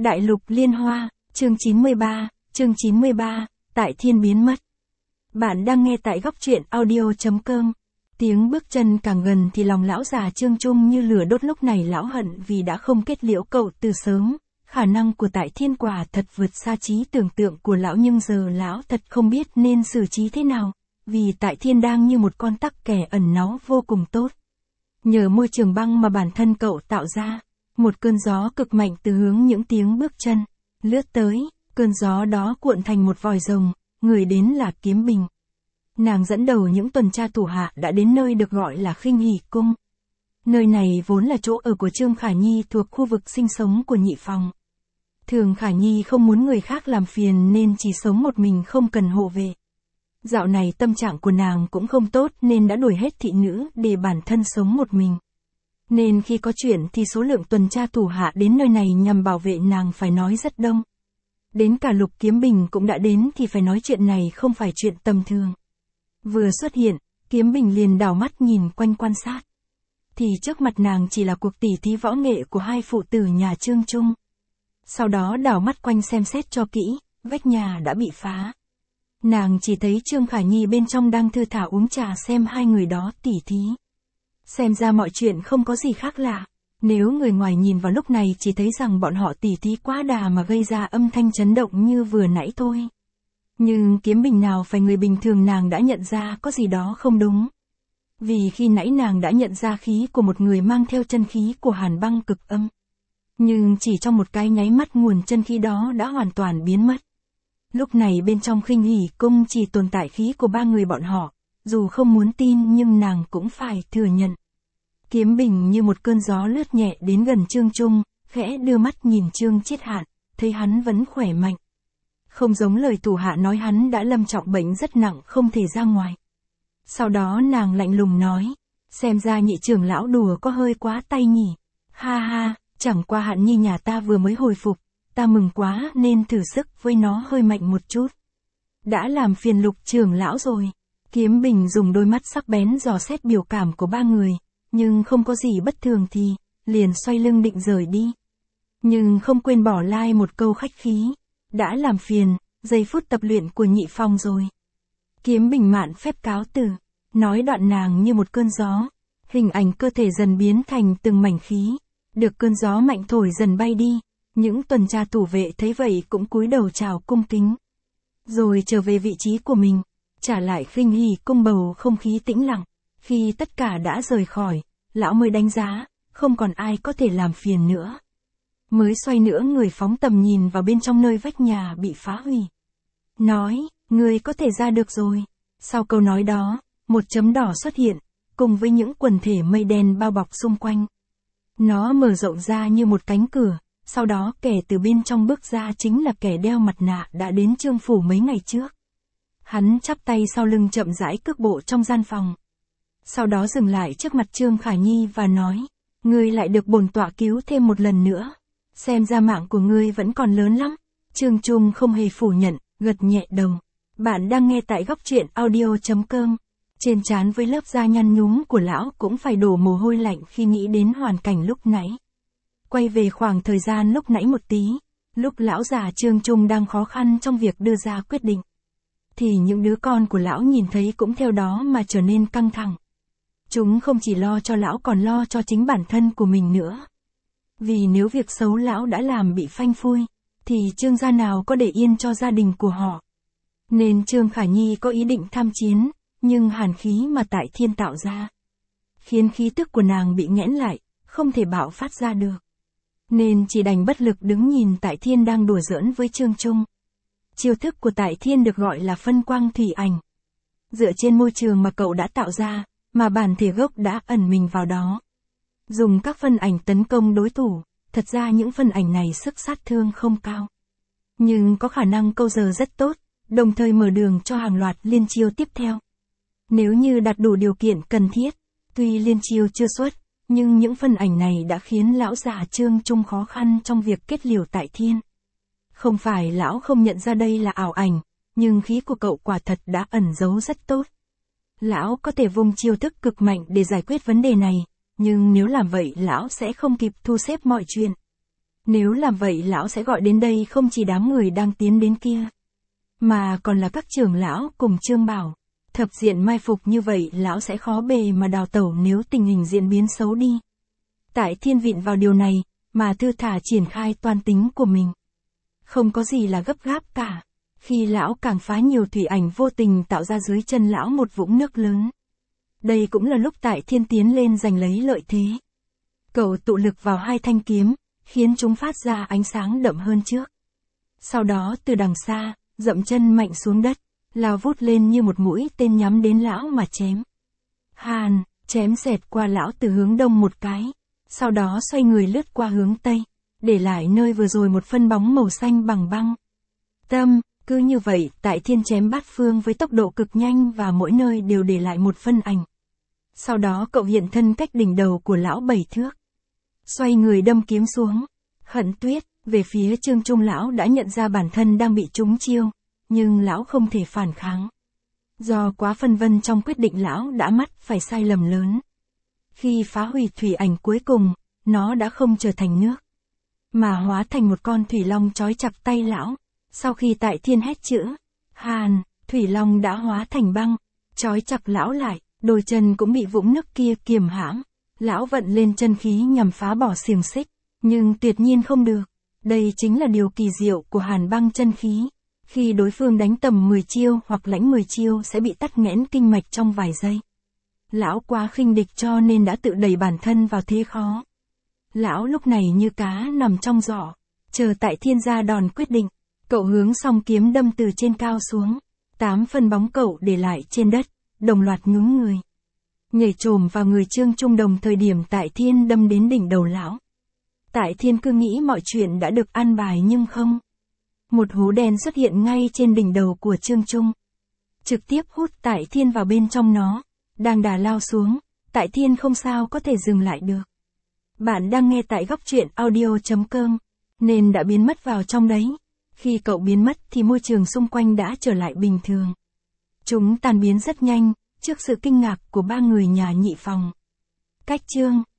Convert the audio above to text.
Đại lục liên hoa, chương 93, Tại Thiên biến mất. Bạn đang nghe tại góc truyện audio.com. Tiếng bước chân càng gần thì lòng lão già Trương Trung như lửa đốt, lúc này lão hận vì đã không kết liễu cậu từ sớm. Khả năng của Tại Thiên quả thật vượt xa trí tưởng tượng của lão, nhưng giờ lão thật không biết nên xử trí thế nào, vì Tại Thiên đang như một con tắc kè ẩn náu vô cùng tốt. Nhờ môi trường băng mà bản thân cậu tạo ra, một cơn gió cực mạnh từ hướng những tiếng bước chân lướt tới, cơn gió đó cuộn thành một vòi rồng, người đến là Kiếm Bình. Nàng dẫn đầu những tuần tra thủ hạ đã đến nơi được gọi là Khinh Hỷ Cung. Nơi này vốn là chỗ ở của Trương Khả Nhi, thuộc khu vực sinh sống của Nhị Phòng. Thường Khả Nhi không muốn người khác làm phiền nên chỉ sống một mình không cần hộ vệ. Dạo này tâm trạng của nàng cũng không tốt nên đã đuổi hết thị nữ để bản thân sống một mình. Nên khi có chuyện thì số lượng tuần tra thủ hạ đến nơi này nhằm bảo vệ nàng phải nói rất đông. Đến cả Lục Kiếm Bình cũng đã đến thì phải nói chuyện này không phải chuyện tầm thường. Vừa xuất hiện, Kiếm Bình liền đảo mắt nhìn quanh quan sát. Thì trước mặt nàng chỉ là cuộc tỉ thí võ nghệ của hai phụ tử nhà Trương Trung. Sau đó đảo mắt quanh xem xét cho kỹ, vách nhà đã bị phá. Nàng chỉ thấy Trương Khả Nhi bên trong đang thư thả uống trà xem hai người đó tỉ thí. Xem ra mọi chuyện không có gì khác lạ. Nếu người ngoài nhìn vào lúc này chỉ thấy rằng bọn họ tỉ thí quá đà mà gây ra âm thanh chấn động như vừa nãy thôi. Nhưng Kiếm Bình nào phải người bình thường, nàng đã nhận ra có gì đó không đúng. Vì khi nãy nàng đã nhận ra khí của một người mang theo chân khí của Hàn Băng cực âm. Nhưng chỉ trong một cái nháy mắt nguồn chân khí đó đã hoàn toàn biến mất. Lúc này bên trong Khinh Hỷ Cung chỉ tồn tại khí của ba người bọn họ, dù không muốn tin nhưng nàng cũng phải thừa nhận. Kiếm Bình như một cơn gió lướt nhẹ đến gần Trương Trung, khẽ đưa mắt nhìn Trương Chiết Hạn, thấy hắn vẫn khỏe mạnh. Không giống lời thủ hạ nói hắn đã lâm trọng bệnh rất nặng không thể ra ngoài. Sau đó nàng lạnh lùng nói, xem ra Nhị trưởng lão đùa có hơi quá tay nhỉ. Ha ha, chẳng qua Hạn Nhi nhà ta vừa mới hồi phục, ta mừng quá nên thử sức với nó hơi mạnh một chút. Đã làm phiền Lục trưởng lão rồi. Kiếm Bình dùng đôi mắt sắc bén dò xét biểu cảm của ba người, nhưng không có gì bất thường thì liền xoay lưng định rời đi. Nhưng không quên bỏ lại một câu khách khí, đã làm phiền, giây phút tập luyện của Nhị Phòng rồi. Kiếm Bình mạn phép cáo từ, nói đoạn nàng như một cơn gió, hình ảnh cơ thể dần biến thành từng mảnh khí, được cơn gió mạnh thổi dần bay đi. Những tuần tra thủ vệ thấy vậy cũng cúi đầu chào cung kính, rồi trở về vị trí của mình, trả lại Khinh Hỷ Cung bầu không khí tĩnh lặng. Khi tất cả đã rời khỏi, lão mới đánh giá, không còn ai có thể làm phiền nữa. Mới xoay nửa người phóng tầm nhìn vào bên trong nơi vách nhà bị phá hủy. Nói, người có thể ra được rồi. Sau câu nói đó, một chấm đỏ xuất hiện, cùng với những quần thể mây đen bao bọc xung quanh. Nó mở rộng ra như một cánh cửa, sau đó kẻ từ bên trong bước ra chính là kẻ đeo mặt nạ đã đến Trương phủ mấy ngày trước. Hắn chắp tay sau lưng chậm rãi cước bộ trong gian phòng. Sau đó dừng lại trước mặt Trương Khả Nhi và nói, ngươi lại được bổn tọa cứu thêm một lần nữa. Xem ra mạng của ngươi vẫn còn lớn lắm. Trương Trung không hề phủ nhận, gật nhẹ đầu. Bạn đang nghe tại góc truyện audio.com. Trên trán với lớp da nhăn nhúm của lão cũng phải đổ mồ hôi lạnh khi nghĩ đến hoàn cảnh lúc nãy. Quay về khoảng thời gian lúc nãy một tí, lúc lão già Trương Trung đang khó khăn trong việc đưa ra quyết định, thì những đứa con của lão nhìn thấy cũng theo đó mà trở nên căng thẳng. Chúng không chỉ lo cho lão còn lo cho chính bản thân của mình nữa. Vì nếu việc xấu lão đã làm bị phanh phui, thì Trương gia nào có để yên cho gia đình của họ. Nên Trương Khả Nhi có ý định tham chiến, nhưng hàn khí mà Tại Thiên tạo ra, khiến khí tức của nàng bị nghẽn lại, không thể bạo phát ra được. Nên chỉ đành bất lực đứng nhìn Tại Thiên đang đùa giỡn với Trương Trung. Chiêu thức của Tại Thiên được gọi là phân quang thủy ảnh. Dựa trên môi trường mà cậu đã tạo ra, mà bản thể gốc đã ẩn mình vào đó. Dùng các phân ảnh tấn công đối thủ, thật ra những phân ảnh này sức sát thương không cao. Nhưng có khả năng câu giờ rất tốt, đồng thời mở đường cho hàng loạt liên chiêu tiếp theo. Nếu như đạt đủ điều kiện cần thiết, tuy liên chiêu chưa xuất, nhưng những phân ảnh này đã khiến lão già Trương Trung khó khăn trong việc kết liễu Tại Thiên. Không phải lão không nhận ra đây là ảo ảnh, nhưng khí của cậu quả thật đã ẩn giấu rất tốt. Lão có thể vung chiêu thức cực mạnh để giải quyết vấn đề này, nhưng nếu làm vậy lão sẽ không kịp thu xếp mọi chuyện. Nếu làm vậy lão sẽ gọi đến đây không chỉ đám người đang tiến đến kia, mà còn là các trưởng lão cùng Trương Bảo. Thập diện mai phục như vậy lão sẽ khó bề mà đào tẩu nếu tình hình diễn biến xấu đi. Tại Thiên vịn vào điều này, mà thư thả triển khai toan tính của mình. Không có gì là gấp gáp cả. Khi lão càng phá nhiều thủy ảnh vô tình tạo ra dưới chân lão một vũng nước lớn. Đây cũng là lúc Tại Thiên tiến lên giành lấy lợi thế. Cậu tụ lực vào hai thanh kiếm, khiến chúng phát ra ánh sáng đậm hơn trước. Sau đó từ đằng xa, dậm chân mạnh xuống đất, lao vút lên như một mũi tên nhắm đến lão mà chém. Hàn, chém xẹt qua lão từ hướng đông một cái, sau đó xoay người lướt qua hướng tây, để lại nơi vừa rồi một phân bóng màu xanh bằng băng. Cứ như vậy, Tại Thiên chém bát phương với tốc độ cực nhanh và mỗi nơi đều để lại một phân ảnh. Sau đó cậu hiện thân cách đỉnh đầu của lão 7 thước. Xoay người đâm kiếm xuống. Hận Tuyết, về phía Trương Trung lão đã nhận ra bản thân đang bị trúng chiêu, nhưng lão không thể phản kháng. Do quá phân vân trong quyết định lão đã mắc phải sai lầm lớn. Khi phá hủy thủy ảnh cuối cùng, nó đã không trở thành nước, mà hóa thành một con thủy long trói chặt tay lão. Sau khi Tại Thiên hét chữ Hàn, thủy long đã hóa thành băng, trói chặt lão lại, đôi chân cũng bị vũng nước kia kiềm hãm. Lão vận lên chân khí nhằm phá bỏ xiềng xích, nhưng tuyệt nhiên không được. Đây chính là điều kỳ diệu của Hàn băng chân khí. Khi đối phương đánh tầm 10 chiêu hoặc lãnh 10 chiêu sẽ bị tắc nghẽn kinh mạch trong vài giây. Lão quá khinh địch cho nên đã tự đẩy bản thân vào thế khó. Lão lúc này như cá nằm trong giỏ, chờ Tại Thiên ra đòn quyết định. Cậu hướng song kiếm đâm từ trên cao xuống. 8 phân bóng cậu để lại trên đất, đồng loạt nhún người. Nhảy trồm vào người Trương Trung đồng thời điểm Tại Thiên đâm đến đỉnh đầu lão. Tại Thiên cứ nghĩ mọi chuyện đã được an bài nhưng không. Một hố đen xuất hiện ngay trên đỉnh đầu của Trương Trung. Trực tiếp hút Tại Thiên vào bên trong nó. Đang đà lao xuống, Tại Thiên không sao có thể dừng lại được. Bạn đang nghe tại góc truyện audio.com, nên đã biến mất vào trong đấy. Khi cậu biến mất thì môi trường xung quanh đã trở lại bình thường. Chúng tan biến rất nhanh, trước sự kinh ngạc của ba người nhà Nhị Phòng. Cách chương